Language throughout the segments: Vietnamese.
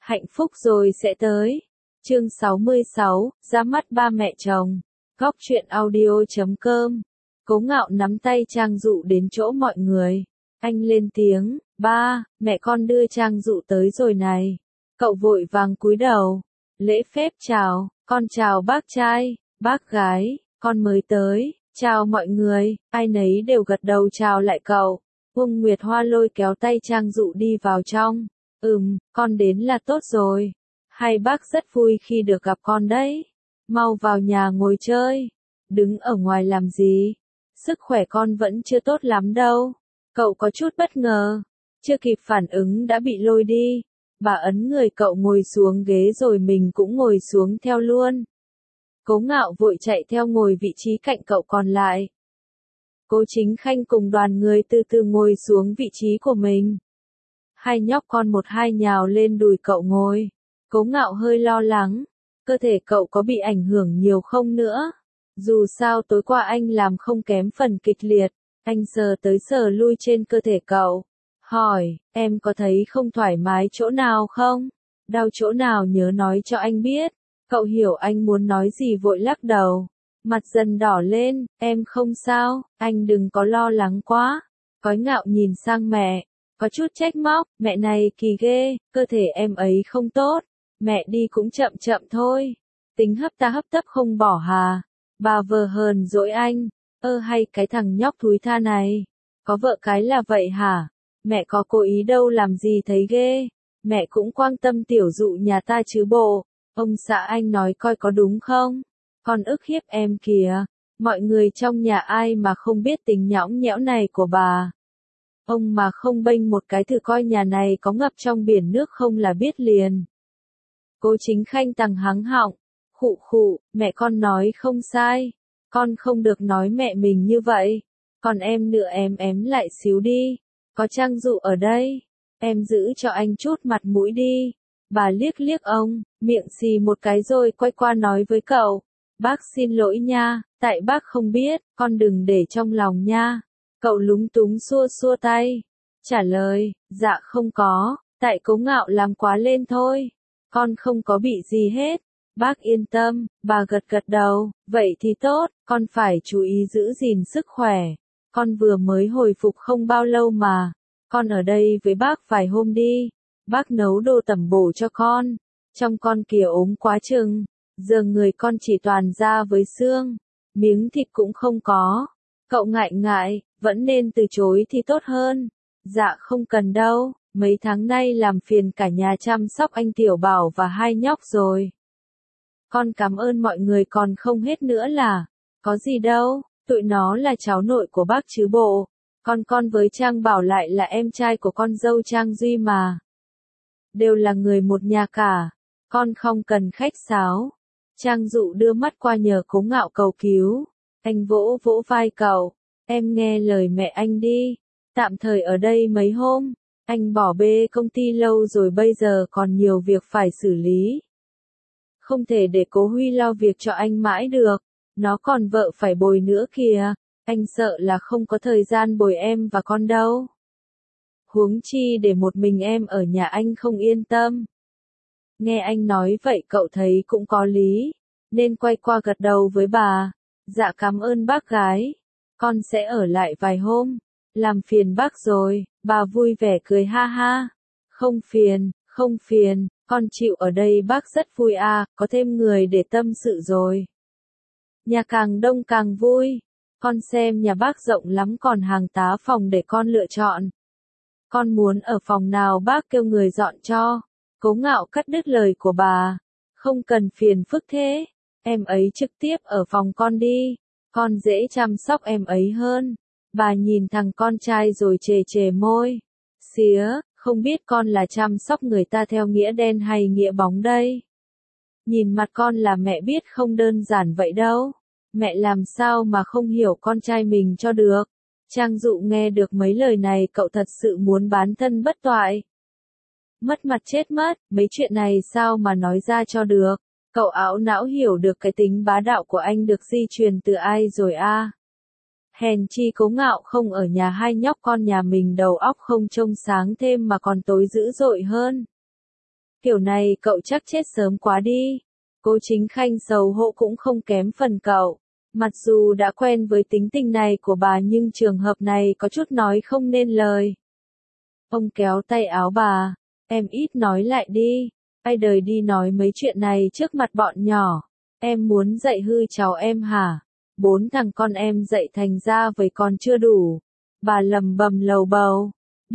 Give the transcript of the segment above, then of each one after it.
Hạnh phúc rồi sẽ tới. Chương 66, ra mắt ba mẹ chồng. Góc truyện audio.com. Cố Ngạo nắm tay Trang Dụ đến chỗ mọi người. Anh lên tiếng, ba, mẹ con đưa Trang Dụ tới rồi này. Cậu vội vàng cúi đầu. Lễ phép chào, con chào bác trai, bác gái, con mới tới, chào mọi người, ai nấy đều gật đầu chào lại cậu. Uông Nguyệt Hoa lôi kéo tay Trang Dụ đi vào trong. Con đến là tốt rồi. Hai bác rất vui khi được gặp con đấy. Mau vào nhà ngồi chơi. Đứng ở ngoài làm gì? Sức khỏe con vẫn chưa tốt lắm đâu. Cậu có chút bất ngờ. Chưa kịp phản ứng đã bị lôi đi. Bà ấn người cậu ngồi xuống ghế rồi mình cũng ngồi xuống theo luôn. Cố Ngạo vội chạy theo ngồi vị trí cạnh cậu còn lại. Cố Chính Khanh cùng đoàn người từ từ ngồi xuống vị trí của mình. Hai nhóc con một hai nhào lên đùi cậu ngồi. Cố Ngạo hơi lo lắng. Cơ thể cậu có bị ảnh hưởng nhiều không nữa? Dù sao tối qua anh làm không kém phần kịch liệt. Anh sờ tới sờ lui trên cơ thể cậu. Hỏi, em có thấy không thoải mái chỗ nào không? Đau chỗ nào nhớ nói cho anh biết. Cậu hiểu anh muốn nói gì vội lắc đầu. Mặt dần đỏ lên, em không sao, anh đừng có lo lắng quá. Cói Ngạo nhìn sang mẹ. Có chút trách móc, mẹ này kỳ ghê, cơ thể em ấy không tốt. Mẹ đi cũng chậm chậm thôi. Tính hấp ta hấp tấp không bỏ hà. Bà vờ hờn dỗi anh. Hay cái thằng nhóc thúi tha này. Có vợ cái là vậy hả? Mẹ có cố ý đâu làm gì thấy ghê. Mẹ cũng quan tâm tiểu Dụ nhà ta chứ bộ. Ông xã anh nói coi có đúng không? Con ức hiếp em kìa. Mọi người trong nhà ai mà không biết tính nhõng nhẽo này của bà. Ông mà không bênh một cái thử coi nhà này có ngập trong biển nước không là biết liền. Cố Chính Khanh tằng hắng họng. Khụ khụ, mẹ con nói không sai. Con không được nói mẹ mình như vậy. Còn em nữa em lại xíu đi. Có Trang Dụ ở đây. Em giữ cho anh chút mặt mũi đi. Bà liếc liếc ông, miệng xì một cái rồi quay qua nói với cậu. Bác xin lỗi nha, tại bác không biết, con đừng để trong lòng nha. Cậu lúng túng xua xua tay. Trả lời, dạ không có, tại Cố Ngạo làm quá lên thôi. Con không có bị gì hết. Bác yên tâm, bà gật gật đầu, vậy thì tốt, con phải chú ý giữ gìn sức khỏe. Con vừa mới hồi phục không bao lâu mà. Con ở đây với bác vài hôm đi. Bác nấu đồ tẩm bổ cho con. Trong con kìa ốm quá chừng. Giờ người con chỉ toàn da với xương. Miếng thịt cũng không có. Cậu ngại ngại, vẫn nên từ chối thì tốt hơn. Dạ không cần đâu, mấy tháng nay làm phiền cả nhà chăm sóc anh Tiểu Bảo và hai nhóc rồi. Con cảm ơn mọi người còn không hết nữa là. Có gì đâu, tụi nó là cháu nội của bác chứ bộ. Con với Trang Bảo lại là em trai của con dâu Trang Duy mà. Đều là người một nhà cả. Con không cần khách sáo. Trang Dụ đưa mắt qua nhờ Cố Ngạo cầu cứu. Anh vỗ vỗ vai cậu. Em nghe lời mẹ anh đi. Tạm thời ở đây mấy hôm. Anh bỏ bê công ty lâu rồi bây giờ còn nhiều việc phải xử lý. Không thể để Cố Huy lo việc cho anh mãi được. Nó còn vợ phải bồi nữa kìa. Anh sợ là không có thời gian bồi em và con đâu. Huống chi để một mình em ở nhà anh không yên tâm. Nghe anh nói vậy cậu thấy cũng có lý. Nên quay qua gật đầu với bà. Dạ cảm ơn bác gái. Con sẽ ở lại vài hôm. Làm phiền bác rồi. Bà vui vẻ cười ha ha. Không phiền, không phiền. Con chịu ở đây bác rất vui à. Có thêm người để tâm sự rồi. Nhà càng đông càng vui. Con xem nhà bác rộng lắm còn hàng tá phòng để con lựa chọn. Con muốn ở phòng nào bác kêu người dọn cho. Cố Ngạo cắt đứt lời của bà. Không cần phiền phức thế. Em ấy trực tiếp ở phòng con đi. Con dễ chăm sóc em ấy hơn. Bà nhìn thằng con trai rồi chề chề môi. Xía, không biết con là chăm sóc người ta theo nghĩa đen hay nghĩa bóng đây. Nhìn mặt con là mẹ biết không đơn giản vậy đâu. Mẹ làm sao mà không hiểu con trai mình cho được. Trang Dụ nghe được mấy lời này cậu thật sự muốn bán thân bất toại. Mất mặt chết mất, mấy chuyện này sao mà nói ra cho được. Cậu ảo não hiểu được cái tính bá đạo của anh được di truyền từ ai rồi a. Hèn chi Cố Ngạo không ở nhà hai nhóc con nhà mình đầu óc không trông sáng thêm mà còn tối dữ dội hơn. Kiểu này cậu chắc chết sớm quá đi. Cố Chính Khanh xấu hổ cũng không kém phần cậu. Mặc dù đã quen với tính tình này của bà nhưng trường hợp này có chút nói không nên lời. Ông kéo tay áo bà, em ít nói lại đi, ai đời đi nói mấy chuyện này trước mặt bọn nhỏ. Em muốn dạy hư cháu em hả? 4 thằng con em dạy thành ra vậy còn chưa đủ. Bà lầm bầm lầu bầu.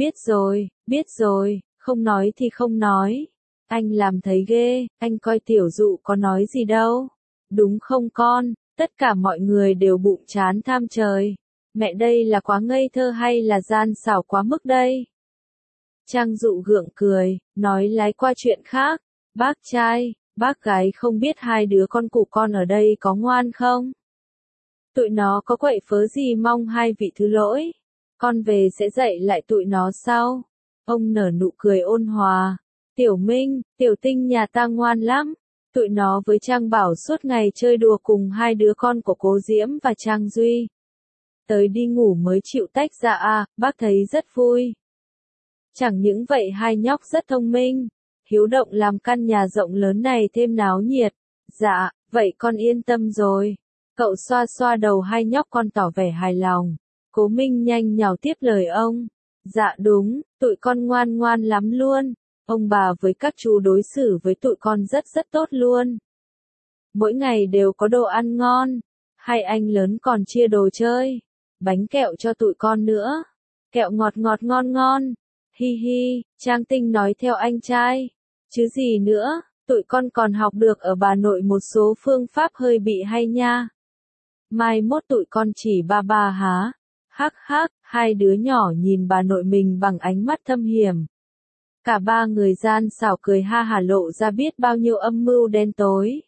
Biết rồi, không nói thì không nói. Anh làm thấy ghê, anh coi tiểu dụ có nói gì đâu. Đúng không con, tất cả mọi người đều bụng chán tham trời. Mẹ đây là quá ngây thơ hay là gian xảo quá mức đây? Trang Dụ gượng cười, nói lái qua chuyện khác. Bác trai, bác gái không biết hai đứa con của con ở đây có ngoan không? Tụi nó có quậy phớ gì mong hai vị thứ lỗi. Con về sẽ dạy lại tụi nó sau. Ông nở nụ cười ôn hòa. Tiểu Minh, Tiểu Tinh nhà ta ngoan lắm. Tụi nó với Trang Bảo suốt ngày chơi đùa cùng hai đứa con của Cố Diễm và Trang Duy. Tới đi ngủ mới chịu tách ra à, bác thấy rất vui. Chẳng những vậy hai nhóc rất thông minh, hiếu động làm căn nhà rộng lớn này thêm náo nhiệt. Dạ, vậy con yên tâm rồi. Cậu xoa xoa đầu hai nhóc con tỏ vẻ hài lòng. Cố Minh nhanh nhào tiếp lời ông. Dạ đúng, tụi con ngoan ngoan lắm luôn. Ông bà với các chú đối xử với tụi con rất rất tốt luôn. Mỗi ngày đều có đồ ăn ngon. Hai anh lớn còn chia đồ chơi. Bánh kẹo cho tụi con nữa. Kẹo ngọt ngọt ngon ngon. Hi hi, Trang Tinh nói theo anh trai. Chứ gì nữa, tụi con còn học được ở bà nội một số phương pháp hơi bị hay nha. Mai mốt tụi con chỉ ba ba há. Hắc hắc, hai đứa nhỏ nhìn bà nội mình bằng ánh mắt thâm hiểm. Cả ba người gian xảo cười ha hả lộ ra biết bao nhiêu âm mưu đen tối.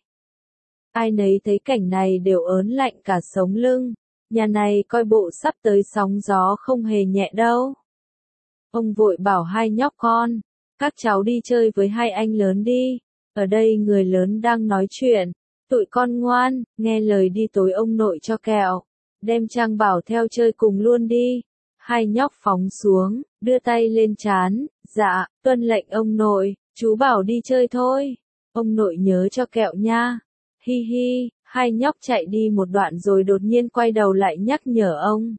Ai nấy thấy cảnh này đều ớn lạnh cả sống lưng. Nhà này coi bộ sắp tới sóng gió không hề nhẹ đâu. Ông vội bảo hai nhóc con, các cháu đi chơi với hai anh lớn đi. Ở đây người lớn đang nói chuyện. Tụi con ngoan, nghe lời đi tối ông nội cho kẹo. Đem Trang Bảo theo chơi cùng luôn đi. Hai nhóc phóng xuống, đưa tay lên trán. Dạ, tuân lệnh ông nội, chú bảo đi chơi thôi. Ông nội nhớ cho kẹo nha. Hi hi, hai nhóc chạy đi một đoạn rồi đột nhiên quay đầu lại nhắc nhở ông.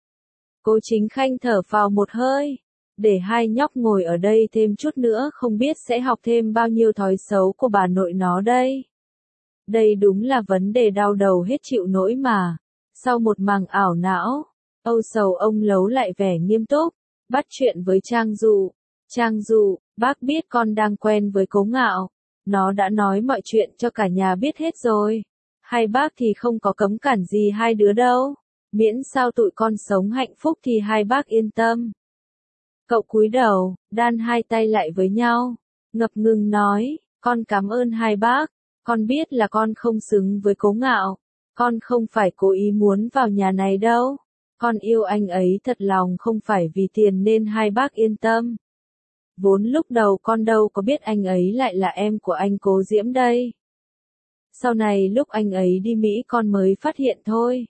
Cố Chính Khanh thở phào một hơi. Để hai nhóc ngồi ở đây thêm chút nữa không biết sẽ học thêm bao nhiêu thói xấu của bà nội nó đây. Đây đúng là vấn đề đau đầu hết chịu nổi mà. Sau một màng ảo não, âu sầu ông lấu lại vẻ nghiêm túc, bắt chuyện với Trang Dụ. Trang Dụ, bác biết con đang quen với Cố Ngạo. Nó đã nói mọi chuyện cho cả nhà biết hết rồi. Hai bác thì không có cấm cản gì hai đứa đâu. Miễn sao tụi con sống hạnh phúc thì hai bác yên tâm. Cậu cúi đầu, đan hai tay lại với nhau. Ngập ngừng nói, con cảm ơn hai bác. Con biết là con không xứng với Cố Ngạo. Con không phải cố ý muốn vào nhà này đâu. Con yêu anh ấy thật lòng không phải vì tiền nên hai bác yên tâm. Vốn lúc đầu con đâu có biết anh ấy lại là em của anh Cố Diễm đây. Sau này lúc anh ấy đi Mỹ con mới phát hiện thôi.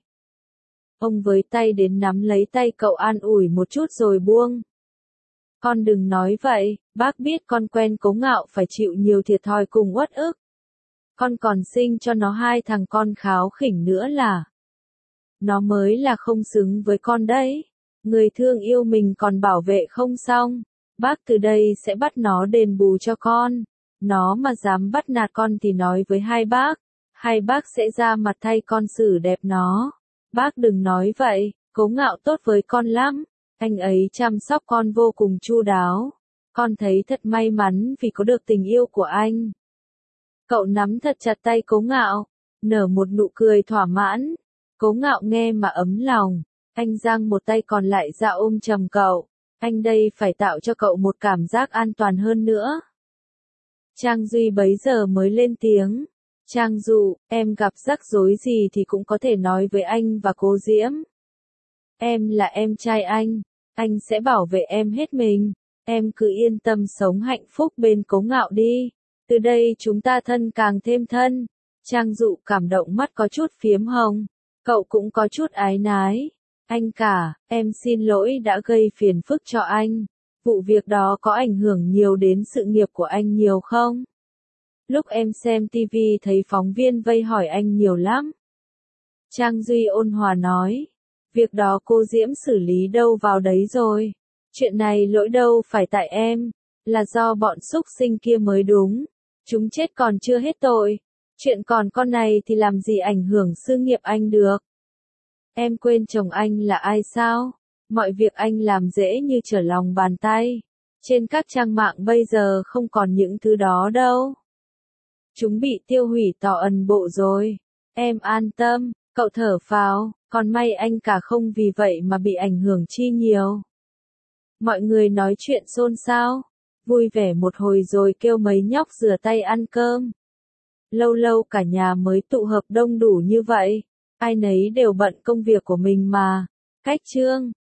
Ông với tay đến nắm lấy tay cậu an ủi một chút rồi buông. Con đừng nói vậy, bác biết con quen Cố Ngạo phải chịu nhiều thiệt thòi cùng uất ức. Con còn sinh cho nó hai thằng con kháo khỉnh nữa là. Nó mới là không xứng với con đấy. Người thương yêu mình còn bảo vệ không xong. Bác từ đây sẽ bắt nó đền bù cho con. Nó mà dám bắt nạt con thì nói với hai bác. Hai bác sẽ ra mặt thay con xử đẹp nó. Bác đừng nói vậy, Cố Ngạo tốt với con lắm. Anh ấy chăm sóc con vô cùng chu đáo. Con thấy thật may mắn vì có được tình yêu của anh. Cậu nắm thật chặt tay Cố Ngạo, nở một nụ cười thỏa mãn. Cố Ngạo nghe mà ấm lòng. Anh giang một tay còn lại ra ôm chầm cậu. Anh đây phải tạo cho cậu một cảm giác an toàn hơn nữa. Trang Duy bấy giờ mới lên tiếng. Trang Dụ, em gặp rắc rối gì thì cũng có thể nói với anh và Cố Diễm. Em là em trai anh sẽ bảo vệ em hết mình. Em cứ yên tâm sống hạnh phúc bên Cố Ngạo đi. Từ đây chúng ta thân càng thêm thân. Trang Dụ cảm động mắt có chút phiếm hồng. Cậu cũng có chút ái nái. Anh cả, em xin lỗi đã gây phiền phức cho anh. Vụ việc đó có ảnh hưởng nhiều đến sự nghiệp của anh nhiều không? Lúc em xem TV thấy phóng viên vây hỏi anh nhiều lắm. Trang Duy ôn hòa nói, việc đó cô Diễm xử lý đâu vào đấy rồi. Chuyện này lỗi đâu phải tại em, là do bọn súc sinh kia mới đúng. Chúng chết còn chưa hết tội. Chuyện còn con này thì làm gì ảnh hưởng sự nghiệp anh được. Em quên chồng anh là ai sao? Mọi việc anh làm dễ như trở lòng bàn tay. Trên các trang mạng bây giờ không còn những thứ đó đâu. Chúng bị tiêu hủy tỏ ẩn bộ rồi. Em an tâm, cậu thở phào, còn may anh cả không vì vậy mà bị ảnh hưởng chi nhiều. Mọi người nói chuyện xôn xao, vui vẻ một hồi rồi kêu mấy nhóc rửa tay ăn cơm. Lâu lâu cả nhà mới tụ hợp đông đủ như vậy, ai nấy đều bận công việc của mình mà. Cách chương